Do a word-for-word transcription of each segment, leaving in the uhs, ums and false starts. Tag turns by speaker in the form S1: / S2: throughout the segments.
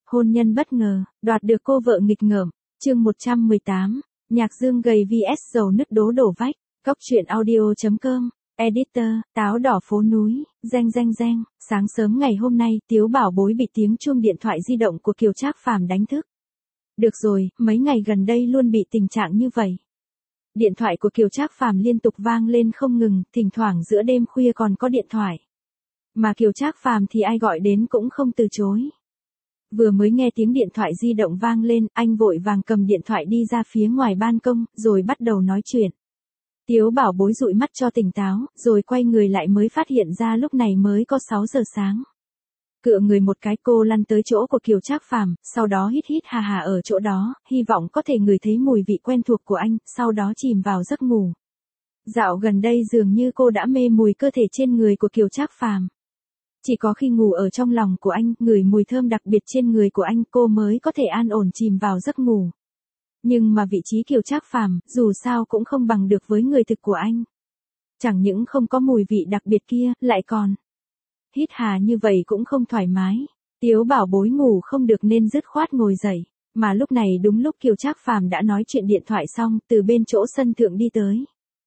S1: Hôn nhân bất ngờ, đoạt được cô vợ nghịch ngợm. Chương một trăm mười tám, Nhạc Dương gầy vs dầu nứt đố đổ vách. Cóc truyện audio chấm com. Editor, táo đỏ phố núi, reng reng reng. Sáng sớm ngày hôm nay, Tiếu Bảo Bối bị tiếng chuông điện thoại di động của Kiều Trác Phàm đánh thức. Được rồi, mấy ngày gần đây luôn bị tình trạng như vậy. Điện thoại của Kiều Trác Phàm liên tục vang lên không ngừng, thỉnh thoảng giữa đêm khuya còn có điện thoại. Mà Kiều Trác Phàm thì ai gọi đến cũng không từ chối. Vừa mới nghe tiếng điện thoại di động vang lên, anh vội vàng cầm điện thoại đi ra phía ngoài ban công, rồi bắt đầu nói chuyện. Tiếu Bảo Bối dụi mắt cho tỉnh táo, rồi quay người lại mới phát hiện ra lúc này mới có sáu giờ sáng. Cựa người một cái cô lăn tới chỗ của Kiều Trác Phàm, sau đó hít hít hà hà ở chỗ đó, hy vọng có thể ngửi thấy mùi vị quen thuộc của anh, sau đó chìm vào giấc ngủ. Dạo gần đây dường như cô đã mê mùi cơ thể trên người của Kiều Trác Phàm. Chỉ có khi ngủ ở trong lòng của anh, ngửi mùi thơm đặc biệt trên người của anh, cô mới có thể an ổn chìm vào giấc ngủ. Nhưng mà vị trí Kiều Trác Phàm, dù sao cũng không bằng được với người thực của anh. Chẳng những không có mùi vị đặc biệt kia, lại còn hít hà như vậy cũng không thoải mái. Tiếu Bảo Bối ngủ không được nên dứt khoát ngồi dậy. Mà lúc này đúng lúc Kiều Trác Phàm đã nói chuyện điện thoại xong, từ bên chỗ sân thượng đi tới.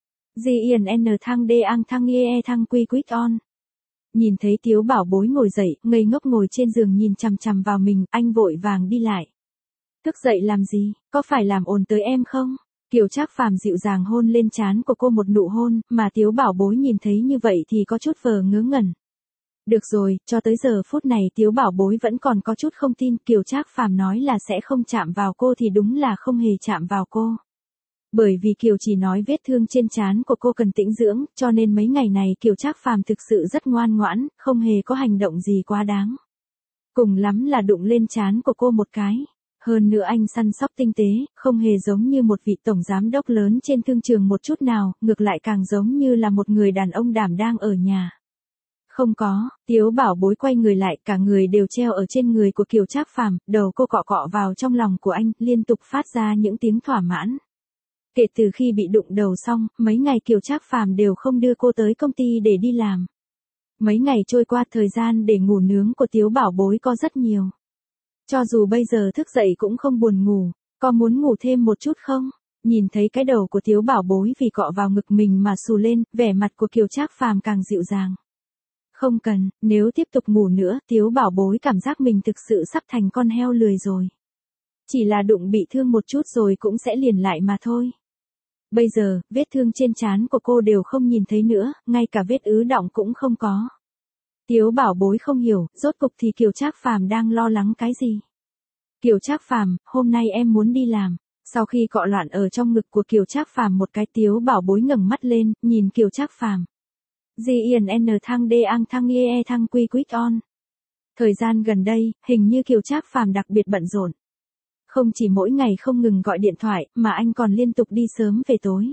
S1: Di yên n thăng đê ang thăng e thăng quy quýt on. Nhìn thấy Tiếu Bảo Bối ngồi dậy, ngây ngốc ngồi trên giường nhìn chằm chằm vào mình, anh vội vàng đi lại. Thức dậy làm gì, có phải làm ồn tới em không? Kiều Trác Phàm dịu dàng hôn lên trán của cô một nụ hôn, mà Tiếu Bảo Bối nhìn thấy như vậy thì có chút vờ ngớ ngẩn. Được rồi, cho tới giờ phút này Tiếu Bảo Bối vẫn còn có chút không tin, Kiều Trác Phàm nói là sẽ không chạm vào cô thì đúng là không hề chạm vào cô. Bởi vì Kiều chỉ nói vết thương trên trán của cô cần tĩnh dưỡng, cho nên mấy ngày này Kiều Trác Phàm thực sự rất ngoan ngoãn, không hề có hành động gì quá đáng. Cùng lắm là đụng lên trán của cô một cái. Hơn nữa anh săn sóc tinh tế, không hề giống như một vị tổng giám đốc lớn trên thương trường một chút nào, ngược lại càng giống như là một người đàn ông đảm đang ở nhà. Không có, Tiếu Bảo Bối quay người lại, cả người đều treo ở trên người của Kiều Trác Phàm, đầu cô cọ cọ vào trong lòng của anh, liên tục phát ra những tiếng thỏa mãn. Kể từ khi bị đụng đầu xong, mấy ngày Kiều Trác Phàm đều không đưa cô tới công ty để đi làm. Mấy ngày trôi qua, thời gian để ngủ nướng của Tiếu Bảo Bối có rất nhiều. Cho dù bây giờ thức dậy cũng không buồn ngủ, có muốn ngủ thêm một chút không? Nhìn thấy cái đầu của Tiếu Bảo Bối vì cọ vào ngực mình mà xù lên, vẻ mặt của Kiều Trác Phàm càng dịu dàng. Không cần, nếu tiếp tục ngủ nữa, Tiếu Bảo Bối cảm giác mình thực sự sắp thành con heo lười rồi. Chỉ là đụng bị thương một chút rồi cũng sẽ liền lại mà thôi. Bây giờ, vết thương trên trán của cô đều không nhìn thấy nữa, ngay cả vết ứ đọng cũng không có. Tiếu Bảo Bối không hiểu, rốt cục thì Kiều Trác Phàm đang lo lắng cái gì. Kiều Trác Phàm, hôm nay em muốn đi làm. Sau khi cọ loạn ở trong ngực của Kiều Trác Phàm một cái, Tiếu Bảo Bối ngẩng mắt lên, nhìn Kiều Trác Phàm. Di yên n thăng đê ang thăng e thăng quy quýt on. Thời gian gần đây, hình như Kiều Trác Phàm đặc biệt bận rộn. Không chỉ mỗi ngày không ngừng gọi điện thoại, mà anh còn liên tục đi sớm về tối.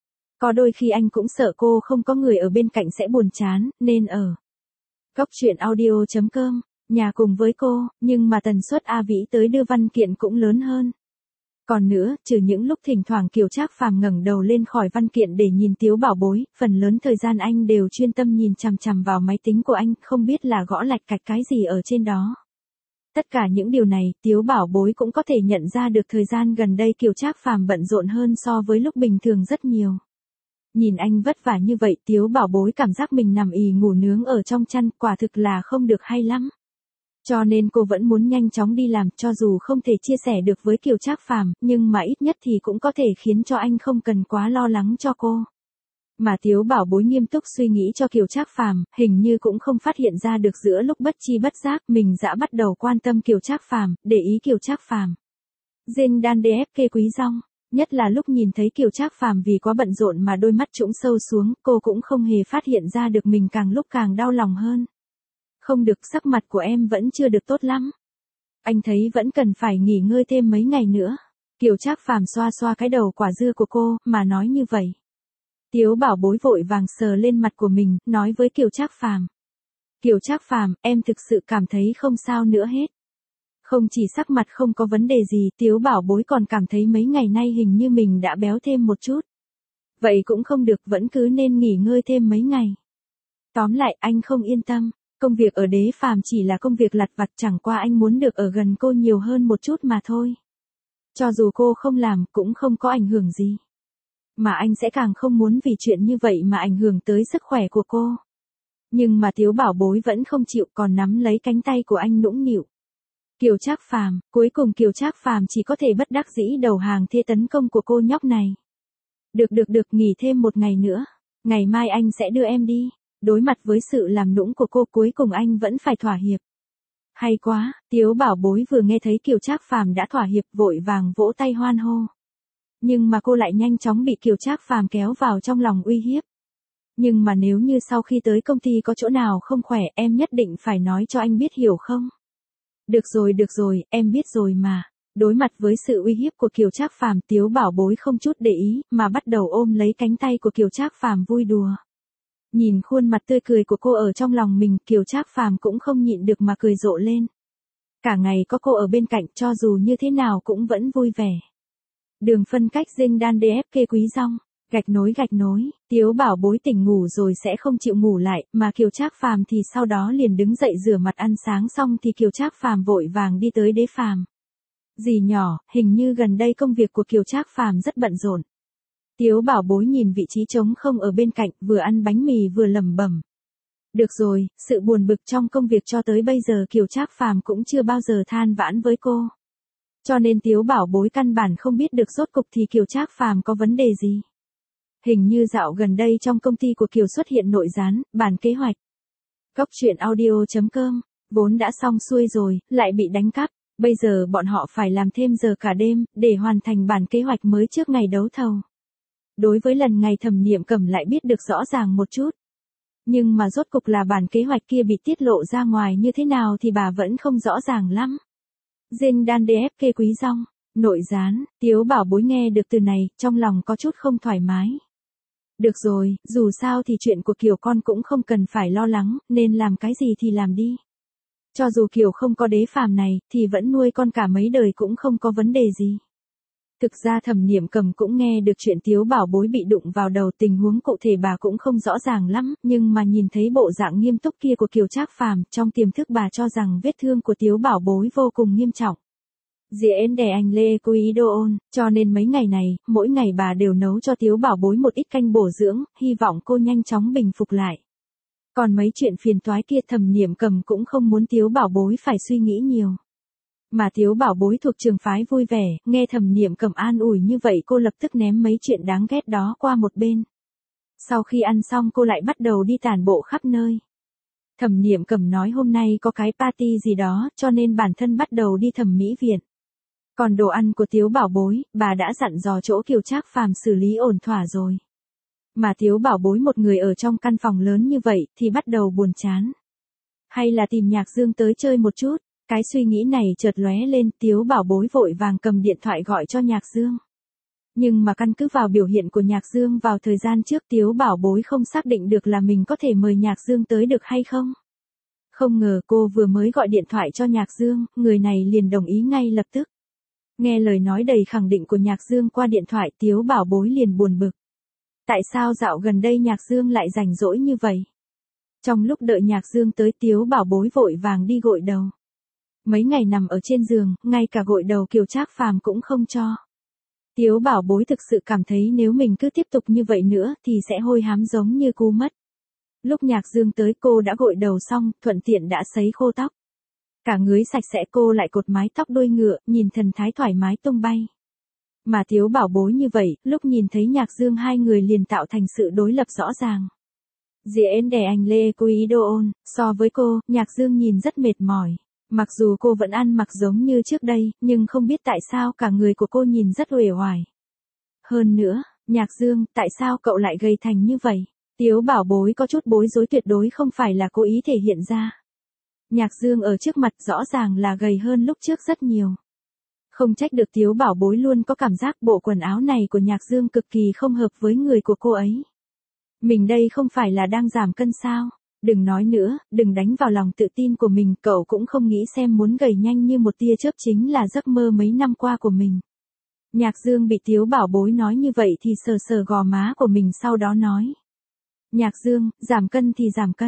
S1: Có đôi khi anh cũng sợ cô không có người ở bên cạnh sẽ buồn chán, nên ở Cóc truyện audio chấm com, nhà cùng với cô, nhưng mà tần suất A Vĩ tới đưa văn kiện cũng lớn hơn. Còn nữa, trừ những lúc thỉnh thoảng Kiều Trác Phàm ngẩng đầu lên khỏi văn kiện để nhìn Tiếu Bảo Bối, phần lớn thời gian anh đều chuyên tâm nhìn chằm chằm vào máy tính của anh, không biết là gõ lạch cạch cái gì ở trên đó. Tất cả những điều này, Tiếu Bảo Bối cũng có thể nhận ra được thời gian gần đây Kiều Trác Phàm bận rộn hơn so với lúc bình thường rất nhiều. Nhìn anh vất vả như vậy, Tiếu Bảo Bối cảm giác mình nằm ì ngủ nướng ở trong chăn, quả thực là không được hay lắm. Cho nên cô vẫn muốn nhanh chóng đi làm, cho dù không thể chia sẻ được với Kiều Trác Phàm, nhưng mà ít nhất thì cũng có thể khiến cho anh không cần quá lo lắng cho cô. Mà Tiếu Bảo Bối nghiêm túc suy nghĩ cho Kiều Trác Phàm, hình như cũng không phát hiện ra được giữa lúc bất chi bất giác mình đã bắt đầu quan tâm Kiều Trác Phàm, để ý Kiều Trác Phàm. Dinh đan đê ép kê quý rong, nhất là lúc nhìn thấy Kiều Trác Phàm vì quá bận rộn mà đôi mắt trũng sâu xuống, cô cũng không hề phát hiện ra được mình càng lúc càng đau lòng hơn. Không được, sắc mặt của em vẫn chưa được tốt lắm. Anh thấy vẫn cần phải nghỉ ngơi thêm mấy ngày nữa. Kiều Trác Phàm xoa xoa cái đầu quả dưa của cô, mà nói như vậy. Tiếu Bảo Bối vội vàng sờ lên mặt của mình, nói với Kiều Trác Phàm. Kiều Trác Phàm, em thực sự cảm thấy không sao nữa hết. Không chỉ sắc mặt không có vấn đề gì, Tiếu Bảo Bối còn cảm thấy mấy ngày nay hình như mình đã béo thêm một chút. Vậy cũng không được, vẫn cứ nên nghỉ ngơi thêm mấy ngày. Tóm lại, anh không yên tâm. Công việc ở Đế Phàm chỉ là công việc lặt vặt, chẳng qua anh muốn được ở gần cô nhiều hơn một chút mà thôi. Cho dù cô không làm cũng không có ảnh hưởng gì. Mà anh sẽ càng không muốn vì chuyện như vậy mà ảnh hưởng tới sức khỏe của cô. Nhưng mà Tiếu Bảo Bối vẫn không chịu, còn nắm lấy cánh tay của anh nũng nịu. Kiều Trác Phàm, cuối cùng Kiều Trác Phàm chỉ có thể bất đắc dĩ đầu hàng thế tấn công của cô nhóc này. Được được được, nghỉ thêm một ngày nữa. Ngày mai anh sẽ đưa em đi. Đối mặt với sự làm nũng của cô, cuối cùng anh vẫn phải thỏa hiệp. Hay quá, Tiếu Bảo Bối vừa nghe thấy Kiều Trác Phàm đã thỏa hiệp vội vàng vỗ tay hoan hô. Nhưng mà cô lại nhanh chóng bị Kiều Trác Phàm kéo vào trong lòng uy hiếp. Nhưng mà nếu như sau khi tới công ty có chỗ nào không khỏe, em nhất định phải nói cho anh biết, hiểu không? Được rồi được rồi, em biết rồi mà. Đối mặt với sự uy hiếp của Kiều Trác Phàm, Tiếu Bảo Bối không chút để ý, mà bắt đầu ôm lấy cánh tay của Kiều Trác Phàm vui đùa. Nhìn khuôn mặt tươi cười của cô ở trong lòng mình, Kiều Trác Phàm cũng không nhịn được mà cười rộ lên. Cả ngày có cô ở bên cạnh, cho dù như thế nào cũng vẫn vui vẻ. Đường phân cách dinh đan đê ép kê Quý Dong, gạch nối gạch nối, Tiếu Bảo Bối tỉnh ngủ rồi sẽ không chịu ngủ lại, mà Kiều Trác Phàm thì sau đó liền đứng dậy rửa mặt ăn sáng xong thì Kiều Trác Phàm vội vàng đi tới Đế Phàm. Dì nhỏ, hình như gần đây công việc của Kiều Trác Phàm rất bận rộn. Tiếu Bảo Bối nhìn vị trí trống không ở bên cạnh, vừa ăn bánh mì vừa lẩm bẩm. Được rồi, sự buồn bực trong công việc cho tới bây giờ Kiều Trác Phàm cũng chưa bao giờ than vãn với cô. Cho nên Tiếu Bảo Bối căn bản không biết được rốt cục thì Kiều Trác Phàm có vấn đề gì. Hình như dạo gần đây trong công ty của Kiều xuất hiện nội gián, bản kế hoạch. Cốc truyện audio chấm com, vốn đã xong xuôi rồi, lại bị đánh cắp. Bây giờ bọn họ phải làm thêm giờ cả đêm, để hoàn thành bản kế hoạch mới trước ngày đấu thầu. Đối với lần ngày Thẩm Niệm Cẩm lại biết được rõ ràng một chút. Nhưng mà rốt cục là bản kế hoạch kia bị tiết lộ ra ngoài như thế nào thì bà vẫn không rõ ràng lắm. Dinh đan đê ép kê Quý Dong, nội gián, Tiếu Bảo Bối nghe được từ này, trong lòng có chút không thoải mái. Được rồi, dù sao thì chuyện của Kiều con cũng không cần phải lo lắng, nên làm cái gì thì làm đi. Cho dù Kiều không có Đế Phàm này, thì vẫn nuôi con cả mấy đời cũng không có vấn đề gì. Thực ra Thẩm Niệm Cẩm cũng nghe được chuyện Tiếu Bảo Bối bị đụng vào đầu, tình huống cụ thể bà cũng không rõ ràng lắm, nhưng mà nhìn thấy bộ dạng nghiêm túc kia của Kiều Trác Phàm, trong tiềm thức bà cho rằng vết thương của Tiếu Bảo Bối vô cùng nghiêm trọng. Diễn đè anh Lê Cô Ý Đô ôn, cho nên mấy ngày này, mỗi ngày bà đều nấu cho Tiếu Bảo Bối một ít canh bổ dưỡng, hy vọng cô nhanh chóng bình phục lại. Còn mấy chuyện phiền toái kia Thẩm Niệm Cẩm cũng không muốn Tiếu Bảo Bối phải suy nghĩ nhiều. Mà Tiếu Bảo Bối thuộc trường phái vui vẻ, nghe Thẩm Niệm Cẩm an ủi như vậy cô lập tức ném mấy chuyện đáng ghét đó qua một bên. Sau khi ăn xong cô lại bắt đầu đi tản bộ khắp nơi. Thẩm Niệm Cẩm nói hôm nay có cái party gì đó, cho nên bản thân bắt đầu đi thẩm mỹ viện. Còn đồ ăn của Tiếu Bảo Bối, bà đã dặn dò chỗ Kiều Trác Phàm xử lý ổn thỏa rồi. Mà Tiếu Bảo Bối một người ở trong căn phòng lớn như vậy, thì bắt đầu buồn chán. Hay là tìm Nhạc Dương tới chơi một chút, cái suy nghĩ này chợt lóe lên, Tiếu Bảo Bối vội vàng cầm điện thoại gọi cho Nhạc Dương. Nhưng mà căn cứ vào biểu hiện của Nhạc Dương vào thời gian trước, Tiếu Bảo Bối không xác định được là mình có thể mời Nhạc Dương tới được hay không. Không ngờ cô vừa mới gọi điện thoại cho Nhạc Dương, người này liền đồng ý ngay lập tức. Nghe lời nói đầy khẳng định của Nhạc Dương qua điện thoại, Tiếu Bảo Bối liền buồn bực. Tại sao dạo gần đây Nhạc Dương lại rảnh rỗi như vậy? Trong lúc đợi Nhạc Dương tới, Tiếu Bảo Bối vội vàng đi gội đầu. Mấy ngày nằm ở trên giường, ngay cả gội đầu Kiều Trác Phàm cũng không cho. Tiếu Bảo Bối thực sự cảm thấy nếu mình cứ tiếp tục như vậy nữa thì sẽ hôi hám giống như cu mất. Lúc Nhạc Dương tới cô đã gội đầu xong, thuận tiện đã sấy khô tóc. Cả người sạch sẽ, cô lại cột mái tóc đuôi ngựa, nhìn thần thái thoải mái tung bay. Mà Tiếu Bảo Bối như vậy, lúc nhìn thấy Nhạc Dương hai người liền tạo thành sự đối lập rõ ràng. Diễn đè anh Lê Cô Ý Đô ôn, so với cô, Nhạc Dương nhìn rất mệt mỏi. Mặc dù cô vẫn ăn mặc giống như trước đây, nhưng không biết tại sao cả người của cô nhìn rất uể oải. Hơn nữa, Nhạc Dương, tại sao cậu lại gầy thành như vậy? Tiếu Bảo Bối có chút bối rối, tuyệt đối không phải là cố ý thể hiện ra. Nhạc Dương ở trước mặt rõ ràng là gầy hơn lúc trước rất nhiều. Không trách được Tiếu Bảo Bối luôn có cảm giác bộ quần áo này của Nhạc Dương cực kỳ không hợp với người của cô ấy. Mình đây không phải là đang giảm cân sao? Đừng nói nữa, đừng đánh vào lòng tự tin của mình, cậu cũng không nghĩ xem muốn gầy nhanh như một tia chớp chính là giấc mơ mấy năm qua của mình. Nhạc Dương bị Tiếu Bảo Bối nói như vậy thì sờ sờ gò má của mình, sau đó nói. Nhạc Dương, giảm cân thì giảm cân.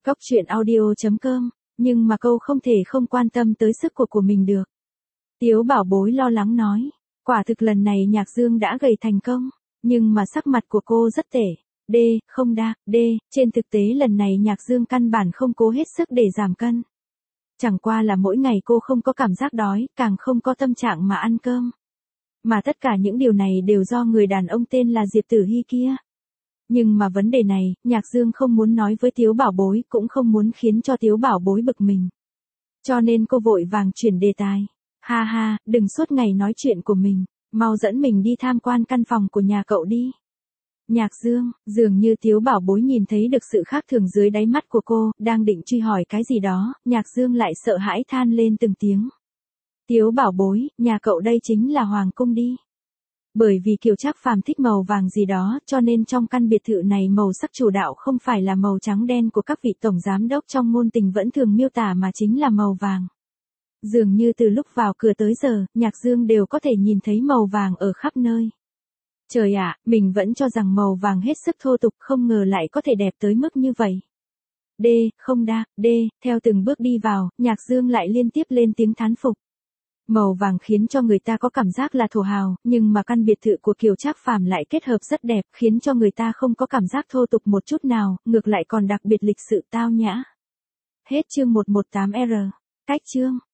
S1: Cóc truyện audio chấm com, nhưng mà cô không thể không quan tâm tới sức của của mình được. Tiếu bảo bối lo lắng nói, quả thực lần này Nhạc Dương đã gầy thành công, nhưng mà sắc mặt của cô rất tệ. D, không đa, D, trên thực tế lần này Nhạc Dương căn bản không cố hết sức để giảm cân. Chẳng qua là mỗi ngày cô không có cảm giác đói, càng không có tâm trạng mà ăn cơm. Mà tất cả những điều này đều do người đàn ông tên là Diệp Tử Hy kia. Nhưng mà vấn đề này, Nhạc Dương không muốn nói với Tiếu bảo bối, cũng không muốn khiến cho Tiếu bảo bối bực mình. Cho nên cô vội vàng chuyển đề tài. Ha ha, đừng suốt ngày nói chuyện của mình, mau dẫn mình đi tham quan căn phòng của nhà cậu đi. Nhạc Dương, dường như Tiếu bảo bối nhìn thấy được sự khác thường dưới đáy mắt của cô, đang định truy hỏi cái gì đó, Nhạc Dương lại sợ hãi than lên từng tiếng. Tiếu bảo bối, nhà cậu đây chính là Hoàng Cung đi. Bởi vì Kiều Trác Phàm thích màu vàng gì đó, cho nên trong căn biệt thự này màu sắc chủ đạo không phải là màu trắng đen của các vị tổng giám đốc trong ngôn tình vẫn thường miêu tả mà chính là màu vàng. Dường như từ lúc vào cửa tới giờ, Nhạc Dương đều có thể nhìn thấy màu vàng ở khắp nơi. Trời ạ, mình vẫn cho rằng màu vàng hết sức thô tục, không ngờ lại có thể đẹp tới mức như vậy. D, không đa, D, theo từng bước đi vào, Nhạc Dương lại liên tiếp lên tiếng thán phục. Màu vàng khiến cho người ta có cảm giác là thổ hào, nhưng mà căn biệt thự của Kiều Trác Phàm lại kết hợp rất đẹp, khiến cho người ta không có cảm giác thô tục một chút nào, ngược lại còn đặc biệt lịch sự tao nhã. Hết chương một trăm mười tám R. Cách chương